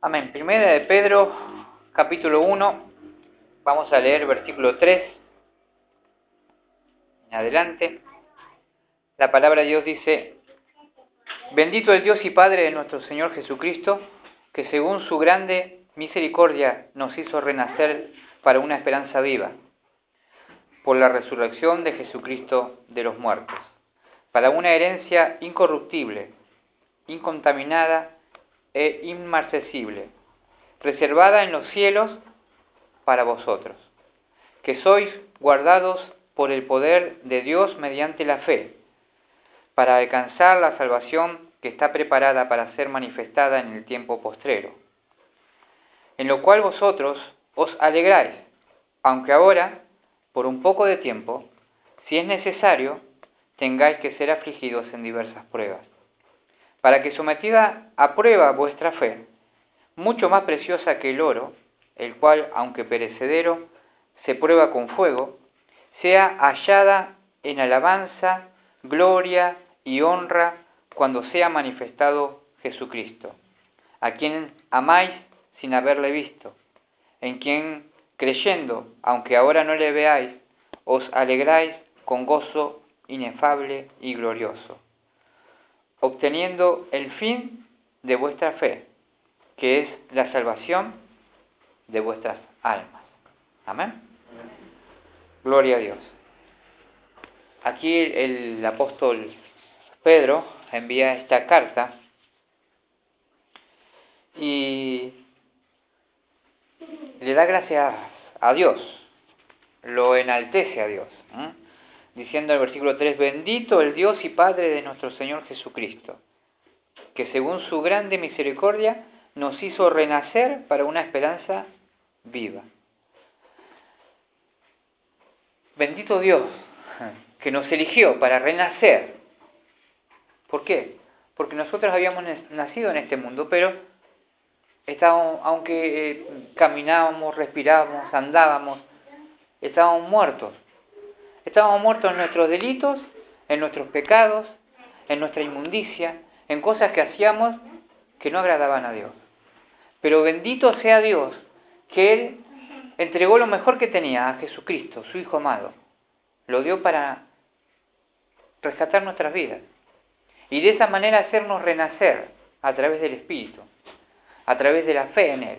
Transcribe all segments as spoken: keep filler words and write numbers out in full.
Amén. Primera de Pedro, capítulo uno, vamos a leer versículo tres en adelante. La palabra de Dios dice: Bendito el Dios y Padre de nuestro Señor Jesucristo, que según su grande misericordia nos hizo renacer para una esperanza viva, por la resurrección de Jesucristo de los muertos, para una herencia incorruptible, incontaminada e inmarcesible, reservada en los cielos para vosotros, que sois guardados por el poder de Dios mediante la fe, para alcanzar la salvación que está preparada para ser manifestada en el tiempo postrero, en lo cual vosotros os alegráis, aunque ahora, por un poco de tiempo, si es necesario, tengáis que ser afligidos en diversas pruebas, para que sometida a prueba vuestra fe, mucho más preciosa que el oro, el cual, aunque perecedero, se prueba con fuego, sea hallada en alabanza, gloria y honra cuando sea manifestado Jesucristo, a quien amáis sin haberle visto, en quien, creyendo, aunque ahora no le veáis, os alegráis con gozo inefable y glorioso, obteniendo el fin de vuestra fe, que es la salvación de vuestras almas. Amén. Gloria a Dios. Aquí el, el apóstol Pedro envía esta carta y le da gracias a Dios, lo enaltece a Dios, ¿eh? Diciendo en el versículo tres: Bendito el Dios y Padre de nuestro Señor Jesucristo, que según su grande misericordia nos hizo renacer para una esperanza viva. Bendito Dios, que nos eligió para renacer. ¿Por qué? Porque nosotros habíamos nacido en este mundo, pero estábamos, aunque eh, caminábamos, respirábamos, andábamos, estábamos muertos. Estábamos muertos en nuestros delitos, en nuestros pecados, en nuestra inmundicia, en cosas que hacíamos que no agradaban a Dios. Pero bendito sea Dios, que Él entregó lo mejor que tenía a Jesucristo, su Hijo amado. Lo dio para rescatar nuestras vidas. Y de esa manera hacernos renacer a través del Espíritu, a través de la fe en Él.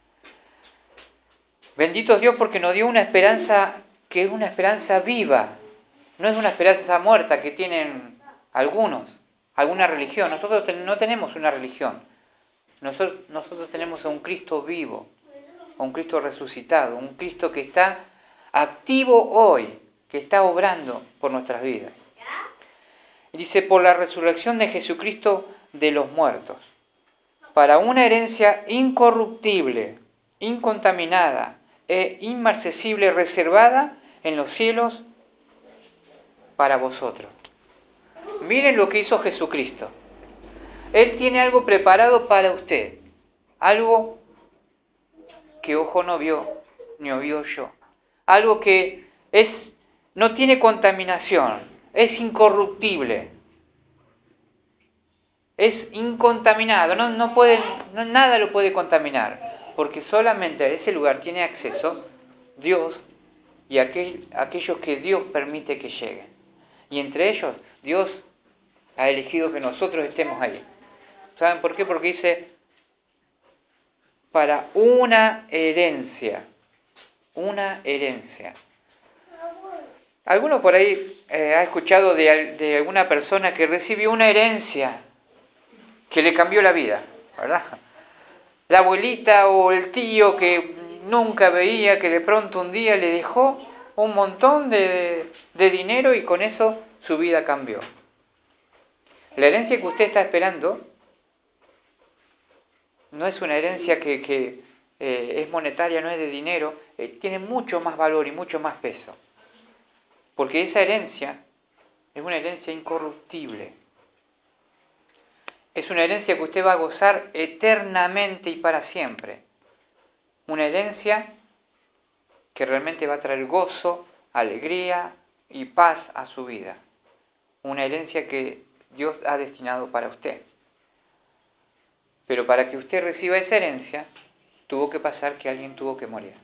Bendito Dios porque nos dio una esperanza que es una esperanza viva. No es una esperanza muerta que tienen algunos, alguna religión. Nosotros no tenemos una religión. Nosotros, nosotros tenemos a un Cristo vivo, a un Cristo resucitado, un Cristo que está activo hoy, que está obrando por nuestras vidas. Y dice, por la resurrección de Jesucristo de los muertos, para una herencia incorruptible, incontaminada e inmarcesible, reservada en los cielos para vosotros. Miren lo que hizo Jesucristo. Él tiene algo preparado para usted, algo que ojo no vio, ni oído yo, algo que es, no tiene contaminación, es incorruptible, es incontaminado, no, no puede, no, nada lo puede contaminar, porque solamente a ese lugar tiene acceso Dios y aquel, aquellos que Dios permite que lleguen. Y entre ellos, Dios ha elegido que nosotros estemos ahí. ¿Saben por qué? Porque dice, para una herencia, una herencia. Alguno por ahí eh, ha escuchado de, de alguna persona que recibió una herencia que le cambió la vida, ¿verdad? La abuelita o el tío que nunca veía, que de pronto un día le dejó un montón de, de dinero y con eso su vida cambió. La herencia que usted está esperando no es una herencia que, que eh, es monetaria, no es de dinero, eh, tiene mucho más valor y mucho más peso. Porque esa herencia es una herencia incorruptible. Es una herencia que usted va a gozar eternamente y para siempre. Una herencia que realmente va a traer gozo, alegría y paz a su vida. Una herencia que Dios ha destinado para usted. Pero para que usted reciba esa herencia, tuvo que pasar que alguien tuvo que morir.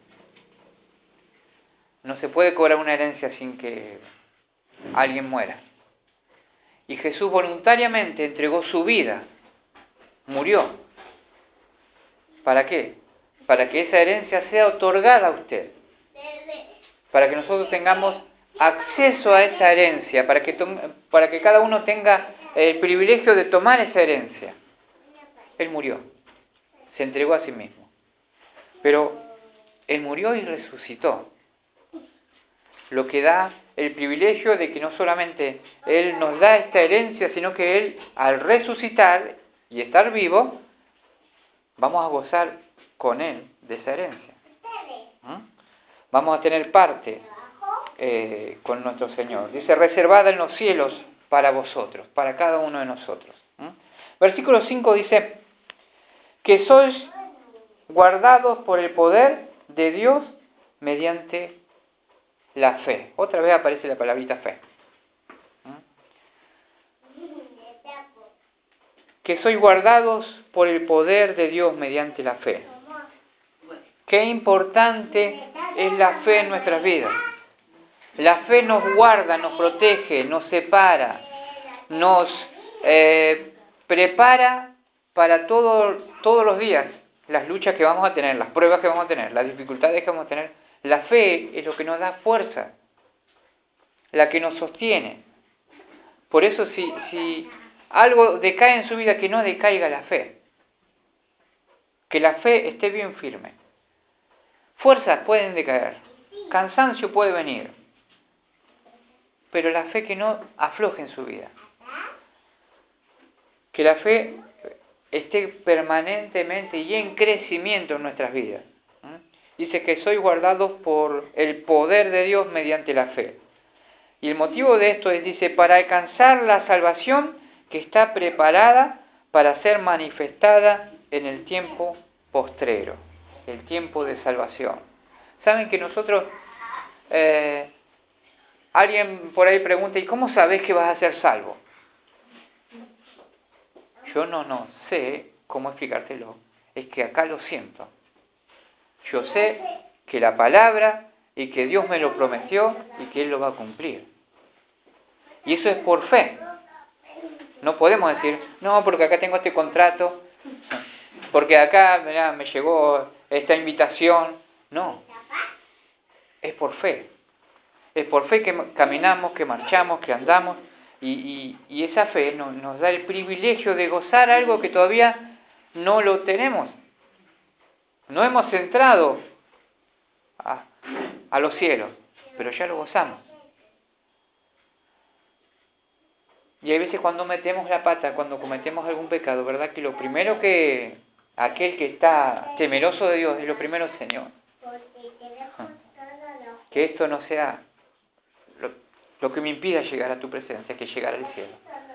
No se puede cobrar una herencia sin que alguien muera. Y Jesús voluntariamente entregó su vida, murió. ¿Para qué? Para que esa herencia sea otorgada a usted. Para que nosotros tengamos acceso a esa herencia, para que, para que cada uno tenga el privilegio de tomar esa herencia. Él murió, se entregó a sí mismo. Pero Él murió y resucitó. Lo que da el privilegio de que no solamente Él nos da esta herencia, sino que Él, al resucitar y estar vivo, vamos a gozar con Él de esa herencia. ¿Mm? Vamos a tener parte eh, con nuestro Señor. Dice, reservada en los cielos para vosotros, para cada uno de nosotros. ¿Mm? Versículo cinco dice, que sois guardados por el poder de Dios mediante la fe. Otra vez aparece la palabrita fe. ¿Mm? Que sois guardados por el poder de Dios mediante la fe. Qué importante es la fe en nuestras vidas. La fe nos guarda, nos protege, nos separa, nos eh, prepara para todo, todos los días las luchas que vamos a tener, las pruebas que vamos a tener, las dificultades que vamos a tener. La fe es lo que nos da fuerza, la que nos sostiene. Por eso si, si algo decae en su vida, que no decaiga la fe. Que la fe esté bien firme. Fuerzas pueden decaer, cansancio puede venir, pero la fe que no afloje en su vida. Que la fe esté permanentemente y en crecimiento en nuestras vidas. ¿Mm? Dice que sois guardados por el poder de Dios mediante la fe. Y el motivo de esto es, dice, para alcanzar la salvación que está preparada para ser manifestada en el tiempo postrero, el tiempo de salvación. Saben que nosotros, eh, alguien por ahí pregunta, ¿y cómo sabés que vas a ser salvo? Yo no, no sé cómo explicártelo, es que acá lo siento. Yo sé que la palabra y que Dios me lo prometió y que Él lo va a cumplir. Y eso es por fe. No podemos decir, no, porque acá tengo este contrato, porque acá mirá, me llegó esta invitación. No, es por fe. Es por fe que caminamos, que marchamos, que andamos. Y, y, y esa fe nos, nos da el privilegio de gozar algo que todavía no lo tenemos. No hemos entrado a, a los cielos, pero ya lo gozamos. Y hay veces cuando metemos la pata, cuando cometemos algún pecado, ¿verdad? Que lo primero que aquel que está temeroso de Dios es lo primero, Señor. Que esto no sea lo, lo que me impida llegar a tu presencia, que llegar al cielo.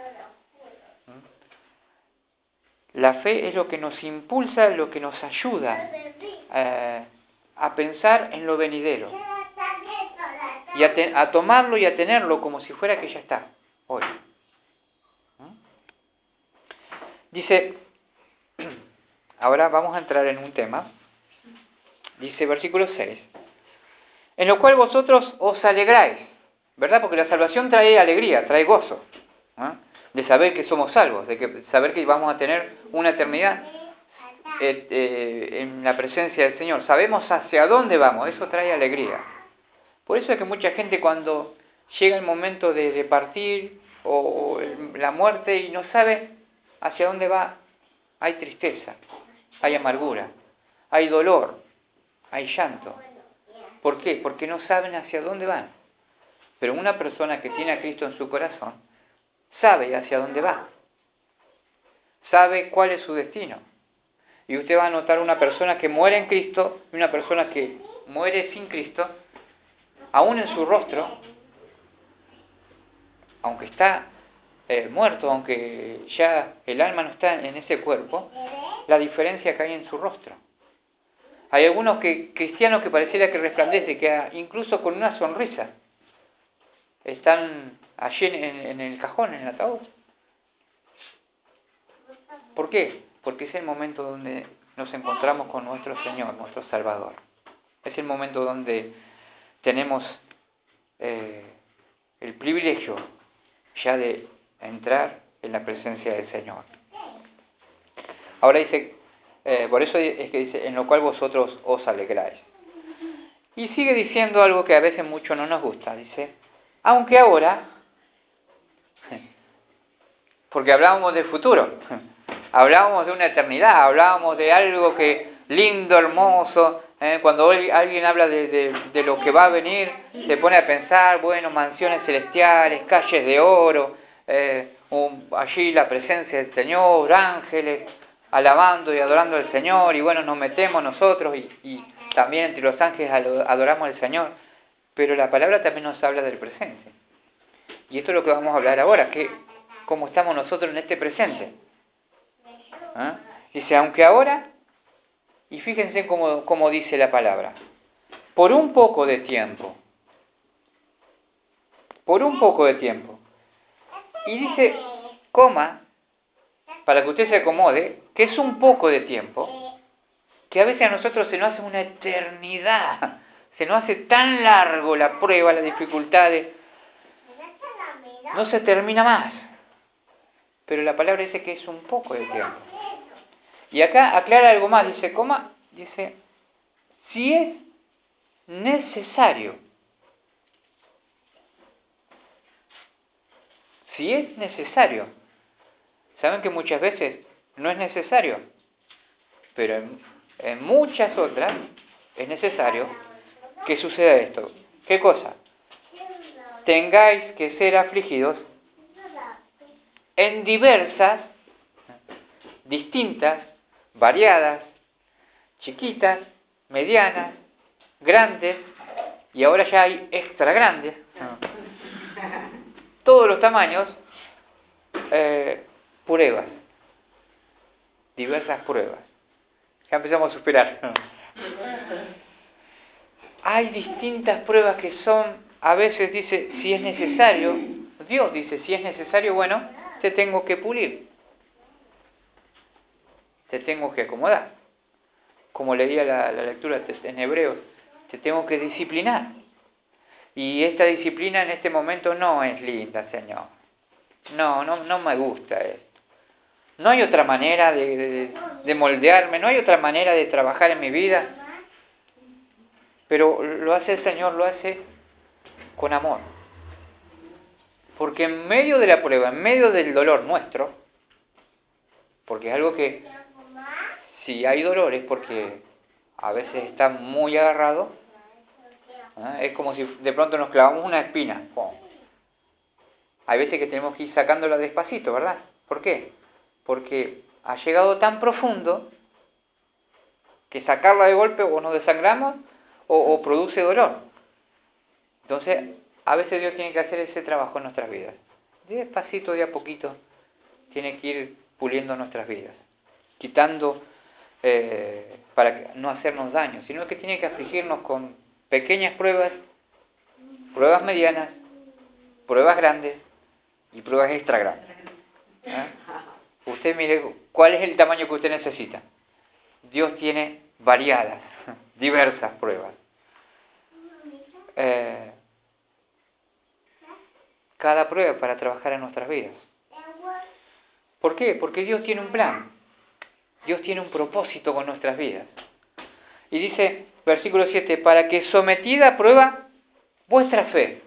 La fe es lo que nos impulsa, lo que nos ayuda eh, a pensar en lo venidero. Y a, te, a tomarlo y a tenerlo como si fuera que ya está, hoy. Dice, ahora vamos a entrar en un tema, dice versículo seis, en lo cual vosotros os alegráis, ¿verdad? Porque la salvación trae alegría, trae gozo, ¿no? De saber que somos salvos, de que saber que vamos a tener una eternidad eh, eh, en la presencia del Señor. Sabemos hacia dónde vamos, eso trae alegría. Por eso es que mucha gente cuando llega el momento de, de partir o, o el, la muerte y no sabe hacia dónde va, hay tristeza, hay amargura, hay dolor, hay llanto. ¿Por qué? Porque no saben hacia dónde van. Pero una persona que tiene a Cristo en su corazón sabe hacia dónde va, sabe cuál es su destino. Y usted va a notar una persona que muere en Cristo y una persona que muere sin Cristo, aún en su rostro, aunque está Eh, muerto, aunque ya el alma no está en ese cuerpo, la diferencia que hay en su rostro. Hay algunos que, cristianos que pareciera que resplandece, que incluso con una sonrisa están allí en, en el cajón, en el ataúd. ¿Por qué? Porque es el momento donde nos encontramos con nuestro Señor, nuestro Salvador. Es el momento donde tenemos eh, el privilegio ya de entrar en la presencia del Señor. Ahora dice, eh, por eso es que dice, en lo cual vosotros os alegráis. Y sigue diciendo algo que a veces mucho no nos gusta. Dice, aunque ahora, porque hablábamos del futuro, hablábamos de una eternidad, hablábamos de algo que lindo, hermoso. ¿eh? Cuando alguien habla de, de, de lo que va a venir, se pone a pensar, bueno, mansiones celestiales, calles de oro, eh, un, allí la presencia del Señor, ángeles, alabando y adorando al Señor, y bueno, nos metemos nosotros y, y también entre los ángeles adoramos al Señor. Pero la palabra también nos habla del presente. Y esto es lo que vamos a hablar ahora, que cómo estamos nosotros en este presente. ¿Eh? Dice, aunque ahora, y fíjense cómo, cómo dice la palabra, por un poco de tiempo, por un poco de tiempo. Y dice, coma, para que usted se acomode, que es un poco de tiempo, que a veces a nosotros se nos hace una eternidad, se nos hace tan largo la prueba, las dificultades, no se termina más. Pero la palabra dice que es un poco de tiempo. Y acá aclara algo más, dice, coma, dice, si es necesario, si es necesario. Saben que muchas veces no es necesario, pero en, en muchas otras es necesario que suceda esto. ¿Qué cosa? Tengáis que ser afligidos en diversas, distintas, variadas, chiquitas, medianas, grandes, y ahora ya hay extra grandes, todos los tamaños, eh, pruebas, diversas pruebas. Ya empezamos a superar. Hay distintas pruebas que son, a veces dice, si es necesario, Dios dice, si es necesario, bueno, te tengo que pulir, te tengo que acomodar. Como leía la, la lectura en Hebreos, te tengo que disciplinar. Y esta disciplina en este momento no es linda, Señor. No, no, no me gusta esto. No hay otra manera de, de, de moldearme, no hay otra manera de trabajar en mi vida. Pero lo hace el Señor, lo hace con amor. Porque en medio de la prueba, en medio del dolor nuestro, porque es algo que, si hay dolor es porque a veces está muy agarrado, ¿eh? Es como si de pronto nos clavamos una espina. ¡Pum! Hay veces que tenemos que ir sacándola despacito, ¿verdad? ¿Por qué? Porque ha llegado tan profundo que sacarla de golpe o nos desangramos o, o produce dolor. Entonces, a veces Dios tiene que hacer ese trabajo en nuestras vidas. Despacito, de a poquito, tiene que ir puliendo nuestras vidas, quitando eh, para no hacernos daño, sino que tiene que afligirnos con pequeñas pruebas, pruebas medianas, pruebas grandes y pruebas extra grandes. ¿Eh? Usted mire cuál es el tamaño que usted necesita. Dios tiene variadas, diversas pruebas. Eh, cada prueba para trabajar en nuestras vidas. ¿Por qué? Porque Dios tiene un plan. Dios tiene un propósito con nuestras vidas. Y dice, versículo siete, para que sometida a prueba vuestra fe.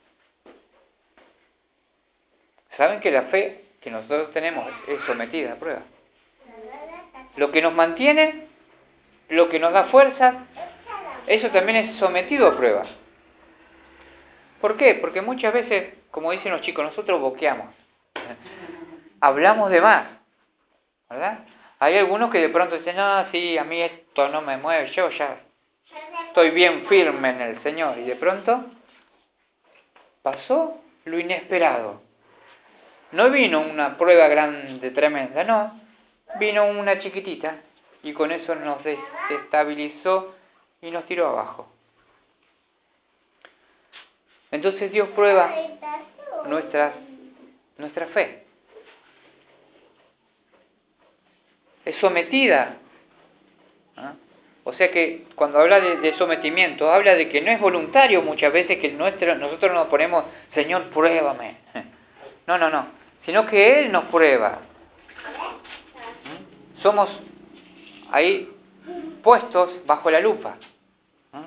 ¿Saben que la fe que nosotros tenemos es sometida a prueba? Lo que nos mantiene, lo que nos da fuerza, eso también es sometido a prueba. ¿Por qué? Porque muchas veces, como dicen los chicos, nosotros boqueamos. Hablamos de más, ¿verdad? Hay algunos que de pronto dicen, no, sí, a mí esto no me mueve, yo ya estoy bien firme en el Señor. Y de pronto pasó lo inesperado. No vino una prueba grande, tremenda, no. Vino una chiquitita y con eso nos desestabilizó y nos tiró abajo. Entonces Dios prueba nuestra, nuestra fe. es sometida. ¿Ah? O sea que cuando habla de, de sometimiento, habla de que no es voluntario muchas veces que nuestro, nosotros nos ponemos, Señor, pruébame. No, no, no. Sino que Él nos prueba. ¿Mm? Somos ahí puestos bajo la lupa. ¿Mm?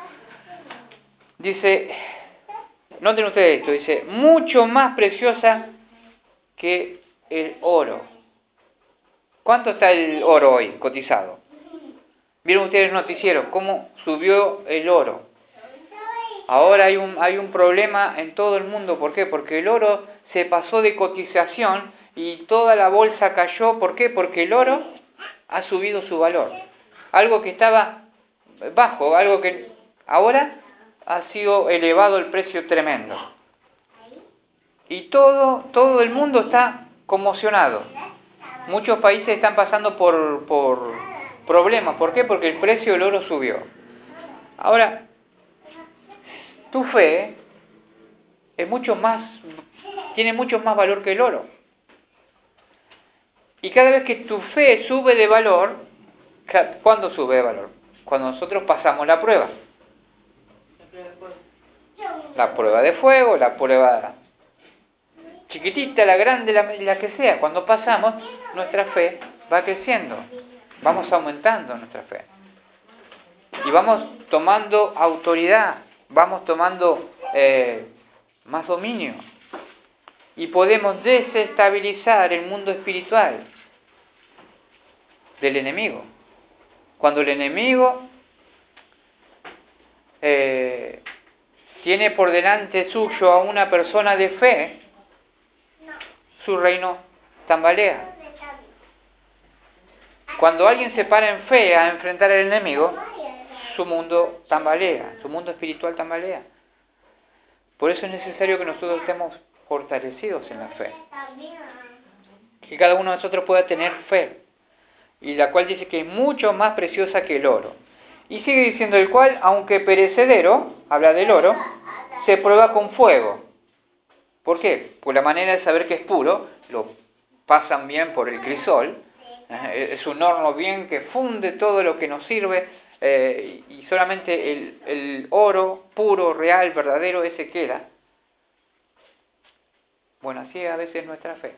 Dice, noten ustedes esto, dice, mucho más preciosa que el oro. ¿Cuánto está el oro hoy cotizado? ¿Vieron ustedes el noticiero? ¿Cómo subió el oro? Ahora hay un, hay un problema en todo el mundo. ¿Por qué? Porque el oro se pasó de cotización y toda la bolsa cayó. ¿Por qué? Porque el oro ha subido su valor. Algo que estaba bajo, algo que ahora ha sido elevado el precio tremendo. Y todo, todo el mundo está conmocionado. Muchos países están pasando por, por problemas. ¿Por qué? Porque el precio del oro subió. Ahora, tu fe es mucho más, tiene mucho más valor que el oro. Y cada vez que tu fe sube de valor, ¿cuándo sube de valor? Cuando nosotros pasamos la prueba. La prueba de fuego, la prueba chiquitita, la grande, la, la que sea. Cuando pasamos, nuestra fe va creciendo. Vamos aumentando nuestra fe. Y vamos tomando autoridad, vamos tomando eh, más dominio. Y podemos desestabilizar el mundo espiritual del enemigo. Cuando el enemigo eh, tiene por delante suyo a una persona de fe, su reino tambalea. Cuando alguien se para en fe a enfrentar al enemigo, su mundo tambalea, su mundo espiritual tambalea. Por eso es necesario que nosotros estemos fortalecidos en la fe. Que cada uno de nosotros pueda tener fe. Y la cual dice que es mucho más preciosa que el oro. Y sigue diciendo el cual, aunque perecedero, habla del oro, se prueba con fuego. ¿Por qué? Pues la manera de saber que es puro, lo pasan bien por el crisol. Es un horno bien que funde todo lo que nos sirve. Eh, y solamente el, el oro puro, real, verdadero, ese queda. Bueno, así a veces nuestra fe.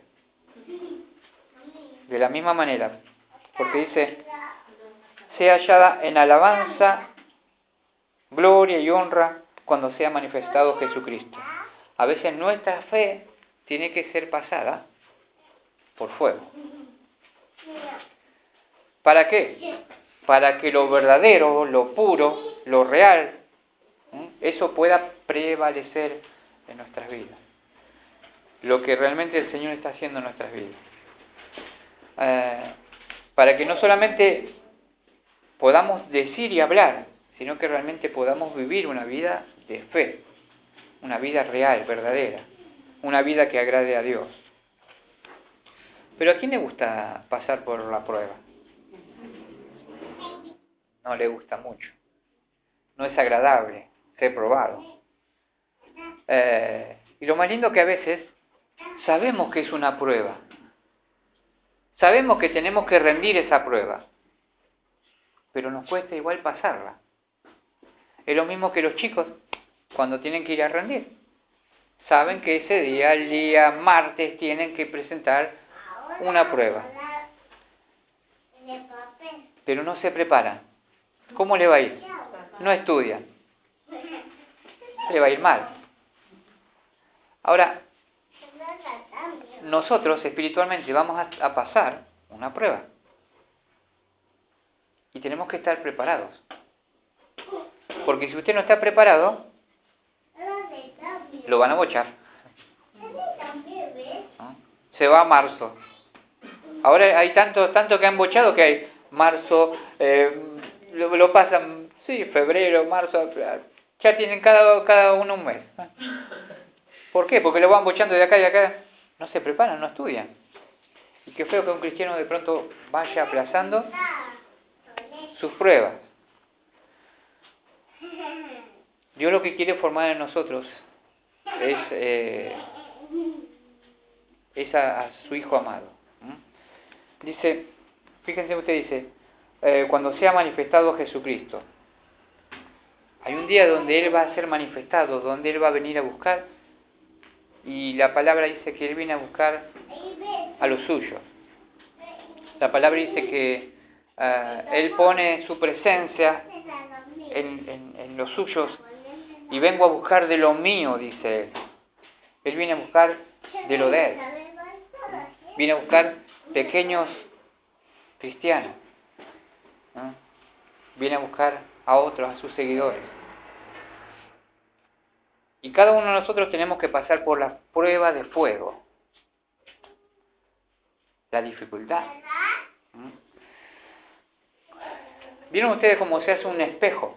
De la misma manera, porque dice, sea hallada en alabanza, gloria y honra cuando sea manifestado Jesucristo. A veces nuestra fe tiene que ser pasada por fuego. ¿Para qué? Para que lo verdadero, lo puro, lo real, ¿eh? eso pueda prevalecer en nuestras vidas. Lo que realmente el Señor está haciendo en nuestras vidas. Eh, para que no solamente podamos decir y hablar, sino que realmente podamos vivir una vida de fe, una vida real, verdadera, una vida que agrade a Dios. Pero ¿a quién le gusta pasar por la prueba? No le gusta mucho. No es agradable ser probado. Eh, y lo más lindo que a veces sabemos que es una prueba. Sabemos que tenemos que rendir esa prueba. Pero nos cuesta igual pasarla. Es lo mismo que los chicos cuando tienen que ir a rendir. Saben que ese día, el día martes, tienen que presentar una prueba. Pero no se preparan. ¿Cómo le va a ir? No estudian. Le va a ir mal. Ahora, nosotros espiritualmente vamos a, a pasar una prueba. Y tenemos que estar preparados. Porque si usted no está preparado, lo van a bochar. ¿No? Se va a marzo. Ahora hay tanto, tanto que han bochado que hay marzo, eh, lo, lo pasan, sí, febrero, marzo, ya tienen cada, cada uno un mes. ¿Por qué? Porque lo van bochando de acá y de acá. No se preparan, no estudian. Y qué feo que un cristiano de pronto vaya aplazando sus pruebas. Dios lo que quiere formar en nosotros es, eh, es a, a su Hijo amado. ¿Mm? Dice, Fíjense, usted dice, eh, cuando sea manifestado Jesucristo. Hay un día donde Él va a ser manifestado, donde Él va a venir a buscar, y la palabra dice que Él viene a buscar a los suyos. La palabra dice que uh, Él pone su presencia en, en, en los suyos, y vengo a buscar de lo mío, dice Él. Él viene a buscar de lo de Él. Viene a buscar pequeños cristianos, ¿no? Viene a buscar a otros, a sus seguidores. Y cada uno de nosotros tenemos que pasar por la prueba de fuego, la dificultad. ¿Mm? ¿Vieron ustedes cómo se hace un espejo?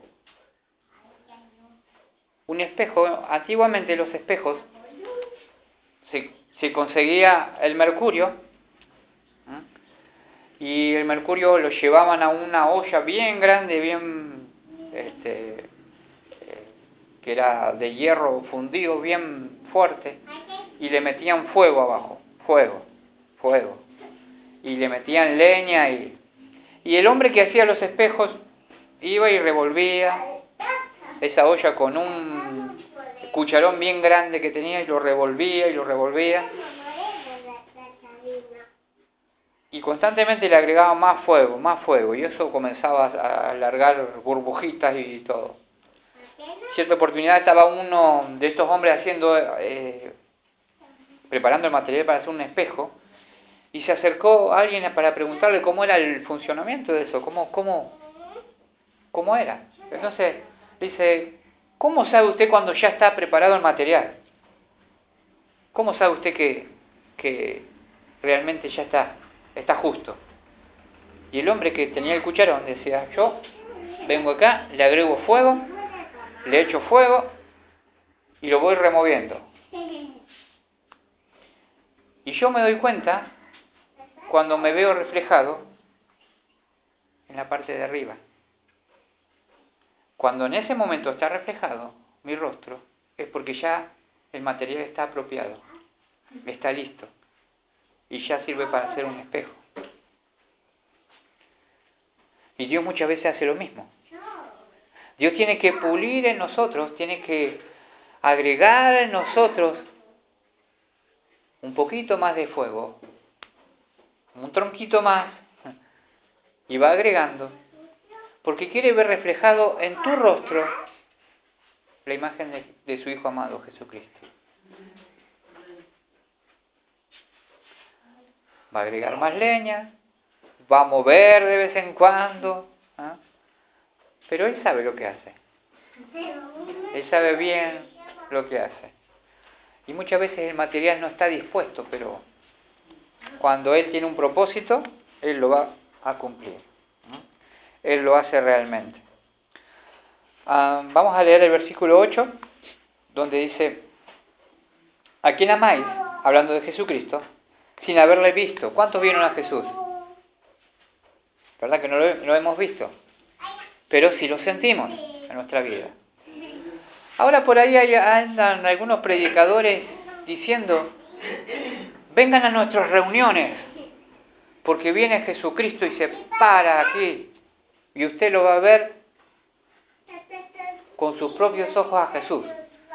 Un espejo, antiguamente los espejos, se, se conseguía el mercurio, ¿Mm? y el mercurio lo llevaban a una olla bien grande, bien, este, eh, que era de hierro fundido, bien fuerte, y le metían fuego abajo, fuego, fuego, y le metían leña, y, y el hombre que hacía los espejos iba y revolvía esa olla con un cucharón bien grande que tenía, y lo revolvía y lo revolvía, y constantemente le agregaba más fuego, más fuego, y eso comenzaba a alargar burbujitas y todo. Cierta oportunidad estaba uno de estos hombres haciendo, eh, preparando el material para hacer un espejo, y se acercó a alguien para preguntarle cómo era el funcionamiento de eso, cómo, cómo, cómo era. Entonces dice, ¿cómo sabe usted cuando ya está preparado el material? ¿Cómo sabe usted que, que realmente ya está, está justo? Y el hombre que tenía el cucharón decía, yo vengo acá, le agrego fuego, le echo fuego y lo voy removiendo. Y yo me doy cuenta cuando me veo reflejado en la parte de arriba. Cuando en ese momento está reflejado mi rostro, es porque ya el material está apropiado, está listo, y ya sirve para hacer un espejo. Y Dios muchas veces hace lo mismo. Dios tiene que pulir en nosotros, tiene que agregar en nosotros un poquito más de fuego, un tronquito más, y va agregando, porque quiere ver reflejado en tu rostro la imagen de, de su Hijo amado Jesucristo. Va a agregar más leña, va a mover de vez en cuando, ¿eh? Pero Él sabe lo que hace. Él sabe bien lo que hace. Y muchas veces el material no está dispuesto, pero cuando Él tiene un propósito, Él lo va a cumplir. Él lo hace realmente. Uh, vamos a leer el versículo ocho, donde dice, ¿a quién amáis? Hablando de Jesucristo, sin haberle visto. ¿Cuántos vieron a Jesús? ¿Verdad que no lo, no lo hemos visto? Pero sí lo sentimos en nuestra vida. Ahora por ahí hay, andan algunos predicadores diciendo, vengan a nuestras reuniones, porque viene Jesucristo y se para aquí, y usted lo va a ver con sus propios ojos a Jesús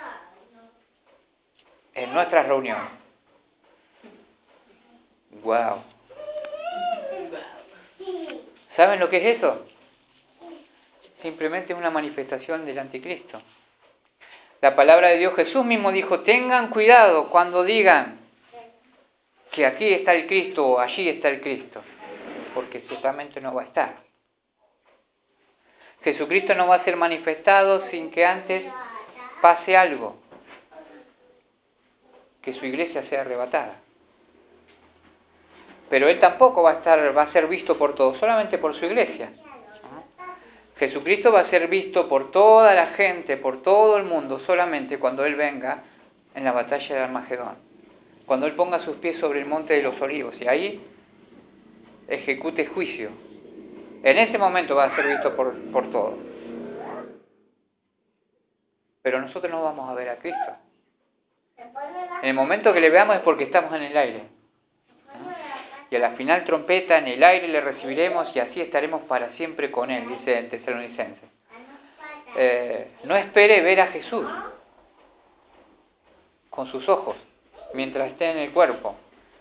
en nuestras reuniones. Wow. ¿Saben lo que es eso? Simplemente es una manifestación del anticristo. La palabra de Dios, Jesús mismo dijo, tengan cuidado cuando digan que aquí está el Cristo o allí está el Cristo, porque ciertamente no va a estar. Jesucristo no va a ser manifestado sin que antes pase algo, que su iglesia sea arrebatada. Pero Él tampoco va a estar, va a ser visto por todos, solamente por su iglesia. Jesucristo va a ser visto por toda la gente, por todo el mundo, solamente cuando Él venga en la batalla de Armagedón. Cuando Él ponga sus pies sobre el monte de los olivos y ahí ejecute juicio. En ese momento va a ser visto por, por todos. Pero nosotros no vamos a ver a Cristo. En el momento que le veamos es porque estamos en el aire. y a la final trompeta en el aire le recibiremos y así estaremos para siempre con Él, dice en Tesalonicenses. Eh, no espere ver a Jesús con sus ojos mientras esté en el cuerpo.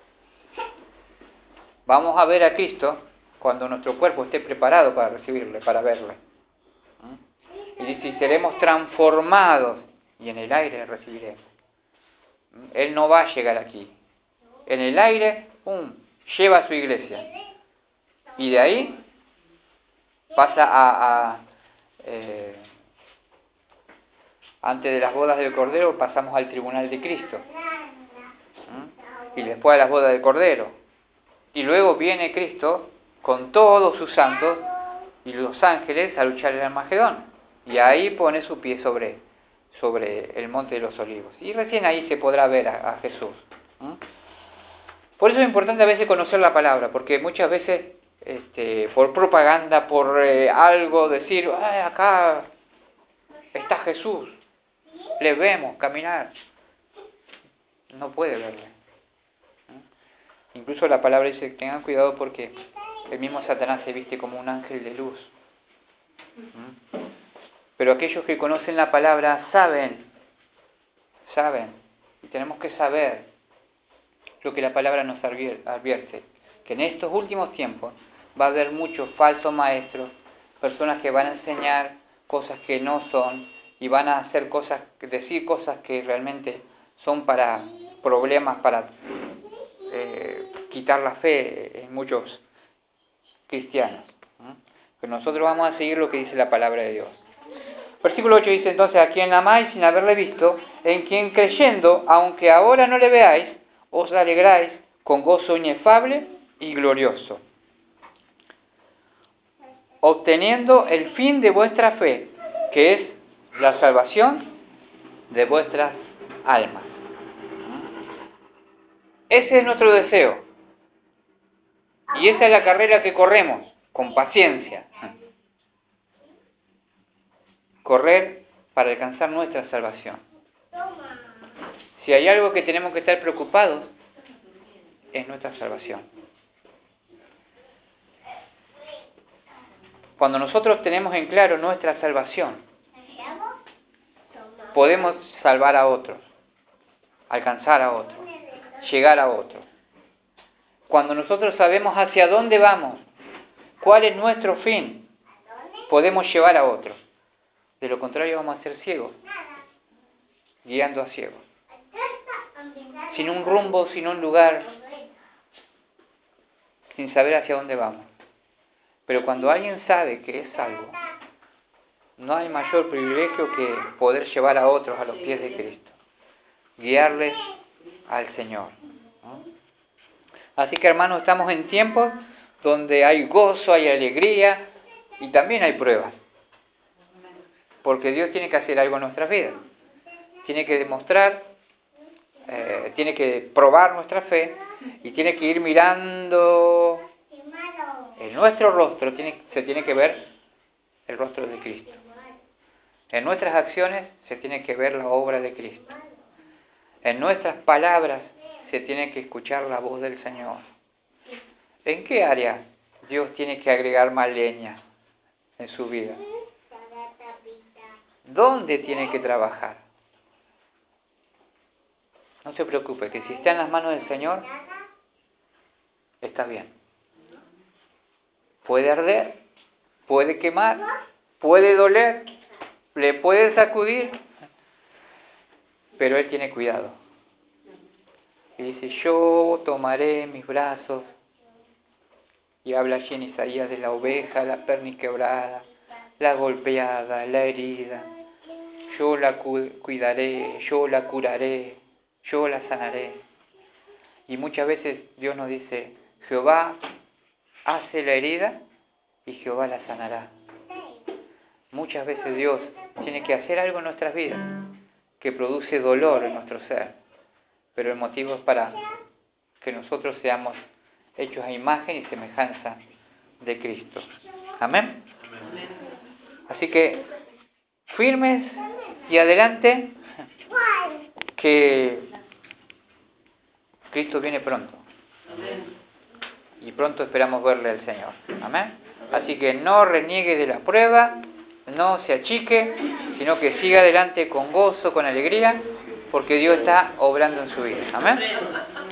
Vamos a ver a Cristo cuando nuestro cuerpo esté preparado para recibirle, para verle. Y dice, y seremos transformados y en el aire le recibiremos. Él no va a llegar aquí. En el aire, pum, lleva a su iglesia. Y de ahí pasa a... a eh, antes de las bodas del Cordero pasamos al tribunal de Cristo. ¿Mm? Y después a las bodas del Cordero. Y luego viene Cristo con todos sus santos y los ángeles a luchar en Armagedón. Y ahí pone su pie sobre, sobre el monte de los olivos. Y recién ahí se podrá ver a, a Jesús. ¿Mm? Por eso es importante a veces conocer la palabra, porque muchas veces este, por propaganda, por eh, algo, decir, ay, acá está Jesús, le vemos caminar. No puede verle. ¿Mm? Incluso la palabra dice, tengan cuidado porque el mismo Satanás se viste como un ángel de luz. ¿Mm? Pero aquellos que conocen la palabra saben, saben, y tenemos que saber lo que la palabra nos advierte, que en estos últimos tiempos va a haber muchos falsos maestros, personas que van a enseñar cosas que no son y van a hacer cosas, decir cosas que realmente son para problemas, para eh, quitar la fe en muchos cristianos. ¿Mm? Pero nosotros vamos a seguir lo que dice la palabra de Dios. Versículo ocho dice entonces, a quien amáis sin haberle visto, en quien creyendo, aunque ahora no le veáis, os alegráis con gozo inefable y glorioso, obteniendo el fin de vuestra fe, que es la salvación de vuestras almas. Ese es nuestro deseo. Y esa es la carrera que corremos, con paciencia. Correr para alcanzar nuestra salvación. Si hay algo que tenemos que estar preocupados, es nuestra salvación. Cuando nosotros tenemos en claro nuestra salvación, podemos salvar a otros, alcanzar a otros, llegar a otros. Cuando nosotros sabemos hacia dónde vamos, cuál es nuestro fin, podemos llevar a otros. De lo contrario vamos a ser ciegos, guiando a ciegos. Sin un rumbo, sin un lugar, sin saber hacia dónde vamos. Pero cuando alguien sabe que es salvo, no hay mayor privilegio que poder llevar a otros a los pies de Cristo, guiarles al Señor. ¿No? Así que, hermanos, estamos en tiempos donde hay gozo, hay alegría y también hay pruebas. Porque Dios tiene que hacer algo en nuestras vidas. Tiene que demostrar, eh, tiene que probar nuestra fe y tiene que ir mirando en nuestro rostro, tiene, se tiene que ver el rostro de Cristo. En nuestras acciones se tiene que ver la obra de Cristo. En nuestras palabras se tiene que escuchar la voz del Señor. ¿En qué área Dios tiene que agregar más leña en su vida? ¿Dónde tiene que trabajar? No se preocupe, que si está en las manos del Señor, está bien. Puede arder, puede quemar, puede doler, le puede sacudir, pero Él tiene cuidado. Y dice, yo tomaré mis brazos, y habla allí en Isaías de la oveja, la perniquebrada, la golpeada, la herida. Yo la cu- cuidaré, yo la curaré, yo la sanaré. Y muchas veces Dios nos dice, Jehová hace la herida y Jehová la sanará. Muchas veces Dios tiene que hacer algo en nuestras vidas que produce dolor en nuestro ser, pero el motivo es para que nosotros seamos hechos a imagen y semejanza de Cristo. Amén. Así que firmes y adelante, que Cristo viene pronto. y pronto esperamos verle al Señor. Amén. Así que no reniegue de la prueba, no se achique, sino que siga adelante con gozo, con alegría, porque Dios está obrando en su vida. Amén.